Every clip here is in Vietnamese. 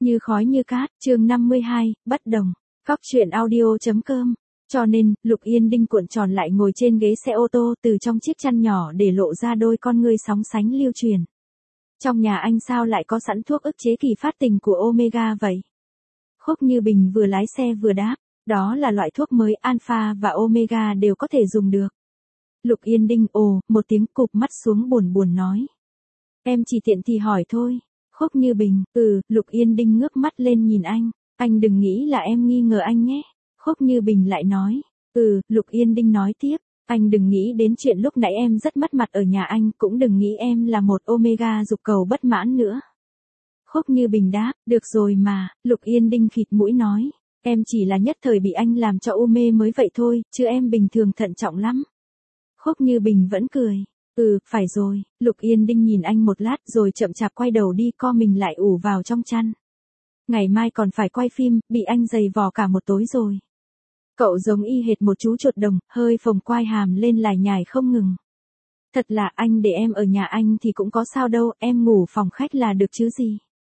Như khói như cát, chương 52, bất đồng. Cóc truyện audio.com. Cho nên, Lục Yên Đinh cuộn tròn lại ngồi trên ghế xe ô tô, từ trong chiếc chăn nhỏ để lộ ra đôi con ngươi sóng sánh lưu truyền. Trong nhà anh sao lại có sẵn thuốc ức chế kỳ phát tình của Omega vậy? Khúc Như Bình vừa lái xe vừa đáp, đó là loại thuốc mới, Alpha và Omega đều có thể dùng được. Lục Yên Đinh ồ, một tiếng, cụp mắt xuống buồn buồn nói. Em chỉ tiện thì hỏi thôi. Khúc Như Bình, Lục Yên Đinh ngước mắt lên nhìn anh đừng nghĩ là em nghi ngờ anh nhé. Khúc Như Bình lại nói, Lục Yên Đinh nói tiếp, anh đừng nghĩ đến chuyện lúc nãy em rất mất mặt ở nhà anh, cũng đừng nghĩ em là một Omega dục cầu bất mãn nữa. Khúc Như Bình đáp, được rồi mà. Lục Yên Đinh khịt mũi nói, em chỉ là nhất thời bị anh làm cho u mê mới vậy thôi, chứ em bình thường thận trọng lắm. Khúc Như Bình vẫn cười. Phải rồi. Lục Yên Đinh nhìn anh một lát rồi chậm chạp quay đầu đi, co mình lại ủ vào trong chăn. Ngày mai còn phải quay phim, bị anh giày vò cả một tối rồi. Cậu giống y hệt một chú chuột đồng, hơi phồng quai hàm lên lải nhải không ngừng. Thật là anh để em ở nhà anh thì cũng có sao đâu, em ngủ phòng khách là được chứ gì.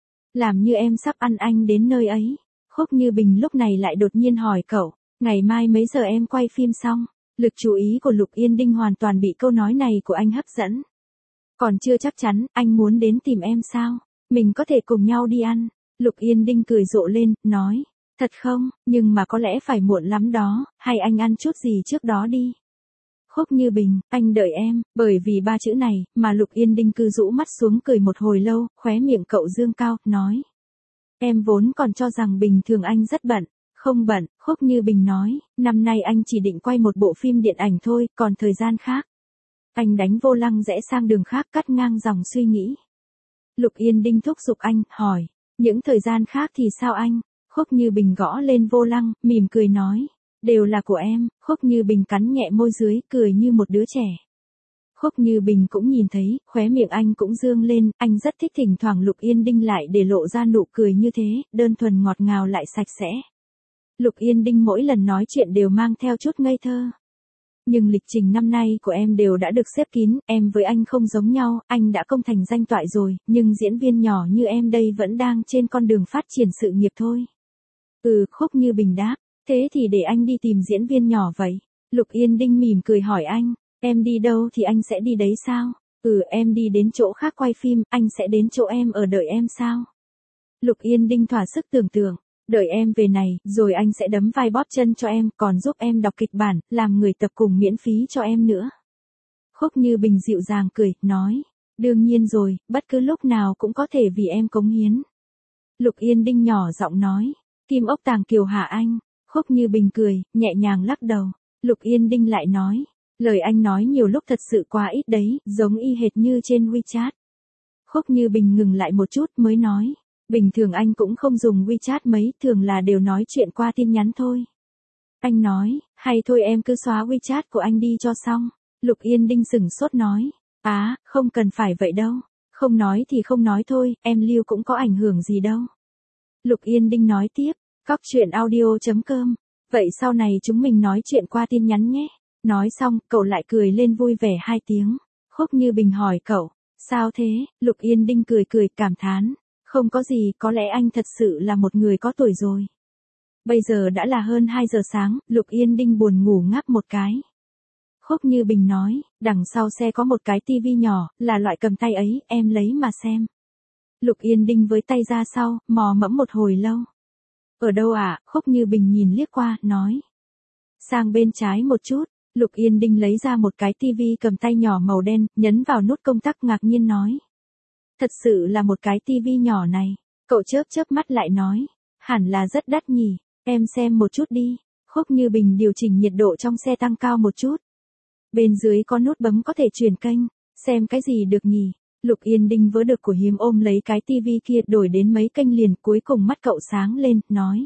Làm như em sắp ăn anh đến nơi ấy. Khúc Như Bình lúc này lại đột nhiên hỏi cậu, ngày mai mấy giờ em quay phim xong? Lực chú ý của Lục Yên Đinh hoàn toàn bị câu nói này của anh hấp dẫn. Còn chưa chắc chắn, anh muốn đến tìm em sao? Mình có thể cùng nhau đi ăn. Lục Yên Đinh cười rộ lên, nói, thật không, nhưng mà có lẽ phải muộn lắm đó, hay anh ăn chút gì trước đó đi. Khúc Như Bình, anh đợi em, bởi vì ba chữ này, mà Lục Yên Đinh cứ rũ mắt xuống cười một hồi lâu, khóe miệng cậu dương cao, nói. Em vốn còn cho rằng bình thường anh rất bận. Không bận, Khúc Như Bình nói, năm nay anh chỉ định quay một bộ phim điện ảnh thôi, còn thời gian khác. Anh đánh vô lăng rẽ sang đường khác, cắt ngang dòng suy nghĩ. Lục Yên Đinh thúc giục anh, hỏi, những thời gian khác thì sao anh? Khúc Như Bình gõ lên vô lăng, mỉm cười nói, đều là của em. Khúc Như Bình cắn nhẹ môi dưới, cười như một đứa trẻ. Khúc Như Bình cũng nhìn thấy, khóe miệng anh cũng dương lên, anh rất thích thỉnh thoảng Lục Yên Đinh lại để lộ ra nụ cười như thế, đơn thuần ngọt ngào lại sạch sẽ. Lục Yên Đinh mỗi lần nói chuyện đều mang theo chút ngây thơ. Nhưng lịch trình năm nay của em đều đã được xếp kín, em với anh không giống nhau, anh đã công thành danh toại rồi, nhưng diễn viên nhỏ như em đây vẫn đang trên con đường phát triển sự nghiệp thôi. Khúc Như Bình đáp, thế thì để anh đi tìm diễn viên nhỏ vậy. Lục Yên Đinh mỉm cười hỏi anh, em đi đâu thì anh sẽ đi đấy sao? Em đi đến chỗ khác quay phim, anh sẽ đến chỗ em ở đợi em sao? Lục Yên Đinh thỏa sức tưởng tượng. Đợi em về này, rồi anh sẽ đấm vai bóp chân cho em, còn giúp em đọc kịch bản, làm người tập cùng miễn phí cho em nữa. Khúc Như Bình dịu dàng cười, nói, đương nhiên rồi, bất cứ lúc nào cũng có thể vì em cống hiến. Lục Yên Đinh nhỏ giọng nói, Kim ốc tàng kiều hả anh? Khúc Như Bình cười, nhẹ nhàng lắc đầu. Lục Yên Đinh lại nói, lời anh nói nhiều lúc thật sự quá ít đấy, giống y hệt như trên WeChat. Khúc Như Bình ngừng lại một chút mới nói. Bình thường anh cũng không dùng WeChat mấy, thường là đều nói chuyện qua tin nhắn thôi. Anh nói, hay thôi em cứ xóa WeChat của anh đi cho xong. Lục Yên Đinh sửng sốt nói, không cần phải vậy đâu. Không nói thì không nói thôi, em lưu cũng có ảnh hưởng gì đâu. Lục Yên Đinh nói tiếp, cóc truyện audio.com. Vậy sau này chúng mình nói chuyện qua tin nhắn nhé. Nói xong, cậu lại cười lên vui vẻ 2 tiếng. Khúc Như Bình hỏi cậu, sao thế? Lục Yên Đinh cười cười cảm thán. Không có gì, có lẽ anh thật sự là một người có tuổi rồi. Bây giờ đã là hơn 2 giờ sáng, Lục Yên Đinh buồn ngủ ngáp một cái. Khúc Như Bình nói, đằng sau xe có một cái tivi nhỏ, là loại cầm tay ấy, em lấy mà xem. Lục Yên Đinh với tay ra sau, mò mẫm một hồi lâu. Ở đâu ạ? Khúc Như Bình nhìn liếc qua, nói. Sang bên trái một chút. Lục Yên Đinh lấy ra một cái tivi cầm tay nhỏ màu đen, nhấn vào nút công tắc ngạc nhiên nói. Thật sự là một cái tivi nhỏ này. Cậu chớp chớp mắt lại nói. Hẳn là rất đắt nhỉ. Em xem một chút đi. Khúc Như Bình điều chỉnh nhiệt độ trong xe tăng cao một chút. Bên dưới có nút bấm có thể chuyển kênh. Xem cái gì được nhỉ? Lục Yên Đinh vớ được của hiếm ôm lấy cái tivi kia đổi đến mấy kênh liền, cuối cùng mắt cậu sáng lên, nói.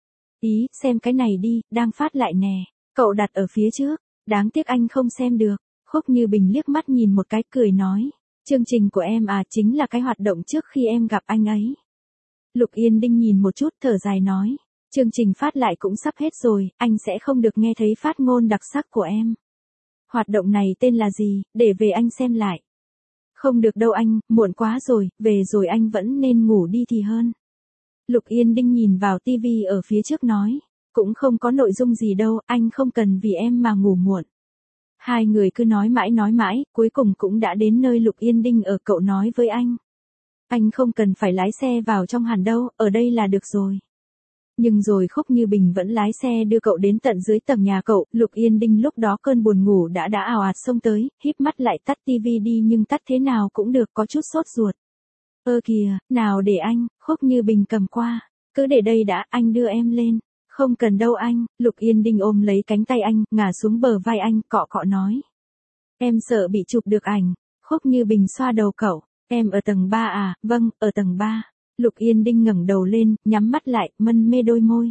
Ý, xem cái này đi, đang phát lại nè. Cậu đặt ở phía trước. Đáng tiếc anh không xem được. Khúc Như Bình liếc mắt nhìn một cái cười nói. Chương trình của em chính là cái hoạt động trước khi em gặp anh ấy. Lục Yên Đinh nhìn một chút thở dài nói. Chương trình phát lại cũng sắp hết rồi, anh sẽ không được nghe thấy phát ngôn đặc sắc của em. Hoạt động này tên là gì, để về anh xem lại. Không được đâu anh, muộn quá rồi, về rồi anh vẫn nên ngủ đi thì hơn. Lục Yên Đinh nhìn vào tivi ở phía trước nói. Cũng không có nội dung gì đâu, anh không cần vì em mà ngủ muộn. Hai người cứ nói mãi, cuối cùng cũng đã đến nơi Lục Yên Đinh ở. Cậu nói với anh. Anh không cần phải lái xe vào trong hẳn đâu, ở đây là được rồi. Nhưng rồi Khúc Như Bình vẫn lái xe đưa cậu đến tận dưới tầng nhà cậu. Lục Yên Đinh lúc đó cơn buồn ngủ đã ào ạt xông tới, híp mắt lại tắt tivi đi, nhưng tắt thế nào cũng được, có chút sốt ruột. Ơ kìa, nào để anh. Khúc Như Bình cầm qua. Cứ để đây đã, anh đưa em lên. Không cần đâu anh. Lục Yên Đinh ôm lấy cánh tay anh, ngả xuống bờ vai anh, cọ cọ nói. Em sợ bị chụp được ảnh. Khúc Như Bình xoa đầu cậu. Em ở tầng 3 à? Vâng, ở tầng 3. Lục Yên Đinh ngẩng đầu lên, nhắm mắt lại, mân mê đôi môi.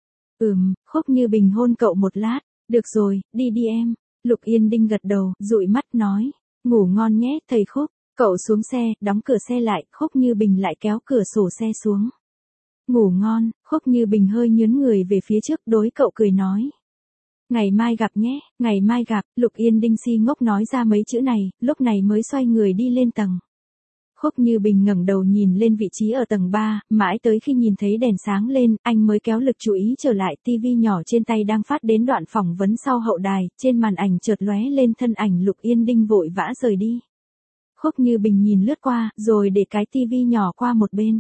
Khúc Như Bình hôn cậu một lát. Được rồi, đi đi em. Lục Yên Đinh gật đầu, dụi mắt nói. Ngủ ngon nhé, thầy Khúc. Cậu xuống xe, đóng cửa xe lại, Khúc Như Bình lại kéo cửa sổ xe xuống. Ngủ ngon. Khúc Như Bình hơi nhướng người về phía trước, đối cậu cười nói. Ngày mai gặp nhé, ngày mai gặp. Lục Yên Đinh si ngốc nói ra mấy chữ này, lúc này mới xoay người đi lên tầng. Khúc Như Bình ngẩng đầu nhìn lên vị trí ở tầng 3, mãi tới khi nhìn thấy đèn sáng lên, anh mới kéo lực chú ý trở lại. Tivi nhỏ trên tay đang phát đến đoạn phỏng vấn sau hậu đài, trên màn ảnh chợt lóe lên thân ảnh Lục Yên Đinh vội vã rời đi. Khúc Như Bình nhìn lướt qua, rồi để cái tivi nhỏ qua một bên.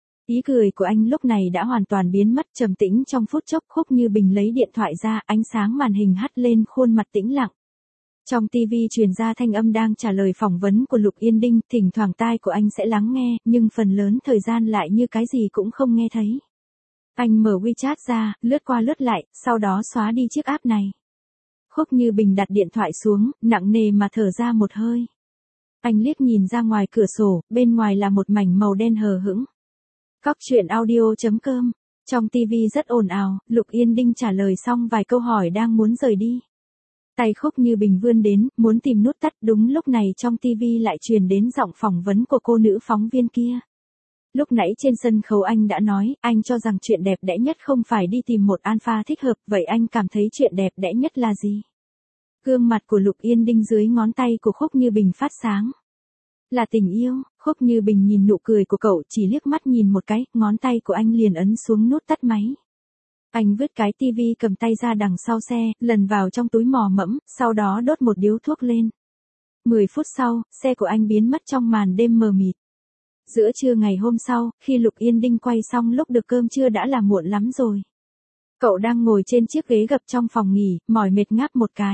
Ý cười của anh lúc này đã hoàn toàn biến mất, trầm tĩnh trong phút chốc. Khúc Như Bình lấy điện thoại ra, ánh sáng màn hình hắt lên khuôn mặt tĩnh lặng. Trong TV truyền ra thanh âm đang trả lời phỏng vấn của Lục Yên Đinh, thỉnh thoảng tai của anh sẽ lắng nghe, nhưng phần lớn thời gian lại như cái gì cũng không nghe thấy. Anh mở WeChat ra, lướt qua lướt lại, sau đó xóa đi chiếc app này. Khúc Như Bình đặt điện thoại xuống, nặng nề mà thở ra một hơi. Anh liếc nhìn ra ngoài cửa sổ, bên ngoài là một mảnh màu đen hờ hững. Cóc truyện audio.com. Trong TV rất ồn ào, Lục Yên Đinh trả lời xong vài câu hỏi đang muốn rời đi. Tay Khúc Như Bình vươn đến, muốn tìm nút tắt, đúng lúc này trong TV lại truyền đến giọng phỏng vấn của cô nữ phóng viên kia. Lúc nãy trên sân khấu anh đã nói, anh cho rằng chuyện đẹp đẽ nhất không phải đi tìm một alpha thích hợp, vậy anh cảm thấy chuyện đẹp đẽ nhất là gì? Gương mặt của Lục Yên Đinh dưới ngón tay của Khúc Như Bình phát sáng. Là tình yêu. Khúc Như Bình nhìn nụ cười của cậu, chỉ liếc mắt nhìn một cái, ngón tay của anh liền ấn xuống nút tắt máy. Anh vứt cái tivi cầm tay ra đằng sau xe, lần vào trong túi mò mẫm, sau đó đốt một điếu thuốc lên. 10 phút sau, xe của anh biến mất trong màn đêm mờ mịt. Giữa trưa ngày hôm sau, khi Lục Yên Đinh quay xong lúc được cơm trưa đã là muộn lắm rồi. Cậu đang ngồi trên chiếc ghế gập trong phòng nghỉ, mỏi mệt ngáp một cái.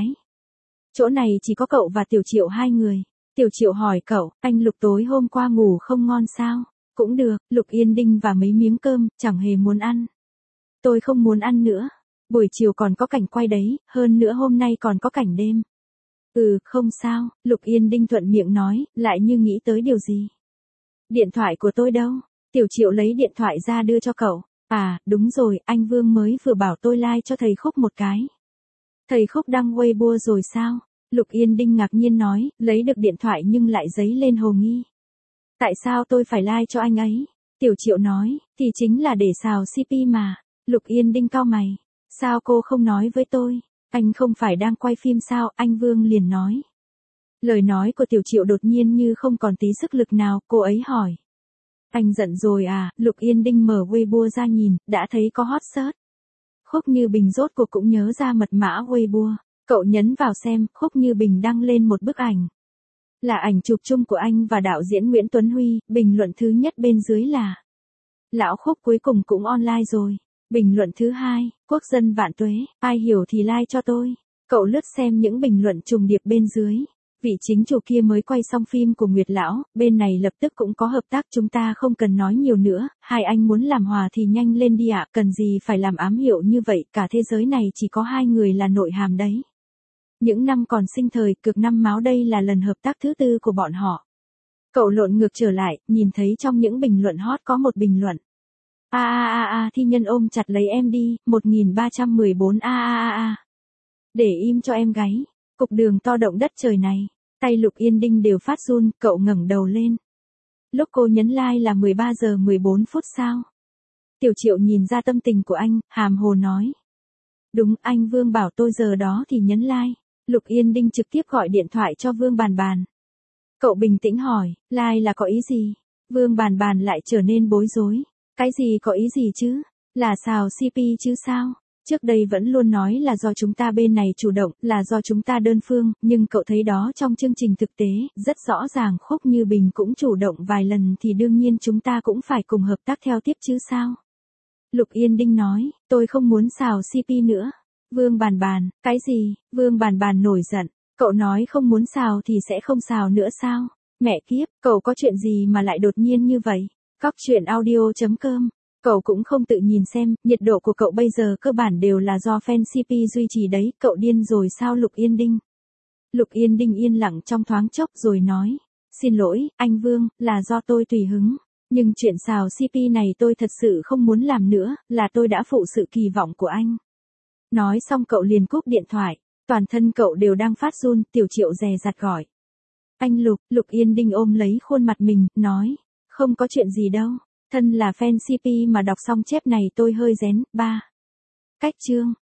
Chỗ này chỉ có cậu và Tiểu Triệu hai người. Tiểu Triệu hỏi cậu, anh Lục tối hôm qua ngủ không ngon sao? Cũng được. Lục Yên Đinh và mấy miếng cơm, chẳng hề muốn ăn. Tôi không muốn ăn nữa. Buổi chiều còn có cảnh quay đấy, hơn nữa hôm nay còn có cảnh đêm. Không sao. Lục Yên Đinh thuận miệng nói, lại như nghĩ tới điều gì. Điện thoại của tôi đâu? Tiểu Triệu lấy điện thoại ra đưa cho cậu. À, đúng rồi, anh Vương mới vừa bảo tôi like cho thầy Khúc một cái. Thầy Khúc đăng Weibo rồi sao? Lục Yên Đinh ngạc nhiên nói, lấy được điện thoại nhưng lại dấy lên hồ nghi. Tại sao tôi phải like cho anh ấy? Tiểu Triệu nói, thì chính là để xào CP mà. Lục Yên Đinh cau mày. Sao cô không nói với tôi? Anh không phải đang quay phim sao? Anh Vương liền nói. Lời nói của Tiểu Triệu đột nhiên như không còn tí sức lực nào, cô ấy hỏi. Anh giận rồi à? Lục Yên Đinh mở Weibo ra nhìn, đã thấy có hot search. Khúc Như Bình rốt cuộc cũng nhớ ra mật mã Weibo. Cậu nhấn vào xem, Khúc Như Bình đăng lên một bức ảnh. Là ảnh chụp chung của anh và đạo diễn Nguyễn Tuấn Huy, bình luận thứ nhất bên dưới là. Lão Khúc cuối cùng cũng online rồi. Bình luận thứ hai, quốc dân vạn tuế, ai hiểu thì like cho tôi. Cậu lướt xem những bình luận trùng điệp bên dưới. Vị chính chủ kia mới quay xong phim của Nguyệt Lão, bên này lập tức cũng có hợp tác, chúng ta không cần nói nhiều nữa, hai anh muốn làm hòa thì nhanh lên đi ạ, cần gì phải làm ám hiệu như vậy, cả thế giới này chỉ có hai người là nội hàm đấy. Những năm còn sinh thời, cực năm máu đây là lần hợp tác thứ tư của bọn họ. Cậu lộn ngược trở lại, nhìn thấy trong những bình luận hot có một bình luận. Thi nhân ôm chặt lấy em đi, 1314 Để im cho em gáy. Cục đường to động đất trời này. Tay Lục Yên Đinh đều phát run, cậu ngẩng đầu lên. Lúc cô nhấn like là 13 giờ 14 phút sao? Tiểu Triệu nhìn ra tâm tình của anh, hàm hồ nói. Đúng, anh Vương bảo tôi giờ đó thì nhấn like. Lục Yên Đinh trực tiếp gọi điện thoại cho Vương Bàn Bàn. Cậu bình tĩnh hỏi, like là có ý gì? Vương Bàn Bàn lại trở nên bối rối. Cái gì có ý gì chứ? Là xào CP chứ sao? Trước đây vẫn luôn nói là do chúng ta bên này chủ động, là do chúng ta đơn phương, nhưng cậu thấy đó trong chương trình thực tế, rất rõ ràng Khúc Như Bình cũng chủ động vài lần thì đương nhiên chúng ta cũng phải cùng hợp tác theo tiếp chứ sao? Lục Yên Đinh nói, tôi không muốn xào CP nữa. Vương Bàn Bàn, cái gì? Vương Bàn Bàn nổi giận, cậu nói không muốn xào thì sẽ không xào nữa sao? Mẹ kiếp, cậu có chuyện gì mà lại đột nhiên như vậy? Cóc truyện audio.com. Cậu cũng không tự nhìn xem, nhiệt độ của cậu bây giờ cơ bản đều là do fan CP duy trì đấy, cậu điên rồi sao Lục Yên Đinh? Lục Yên Đinh yên lặng trong thoáng chốc rồi nói, xin lỗi, anh Vương, là do tôi tùy hứng. Nhưng chuyện xào CP này tôi thật sự không muốn làm nữa, là tôi đã phụ sự kỳ vọng của anh. Nói xong cậu liền cúp điện thoại, toàn thân cậu đều đang phát run, Tiểu Triệu dè dặt gọi. Anh Lục, Lục Yên Đinh ôm lấy khuôn mặt mình, nói, không có chuyện gì đâu, thân là fan CP mà đọc xong chép này tôi hơi rén. 3. Cách chương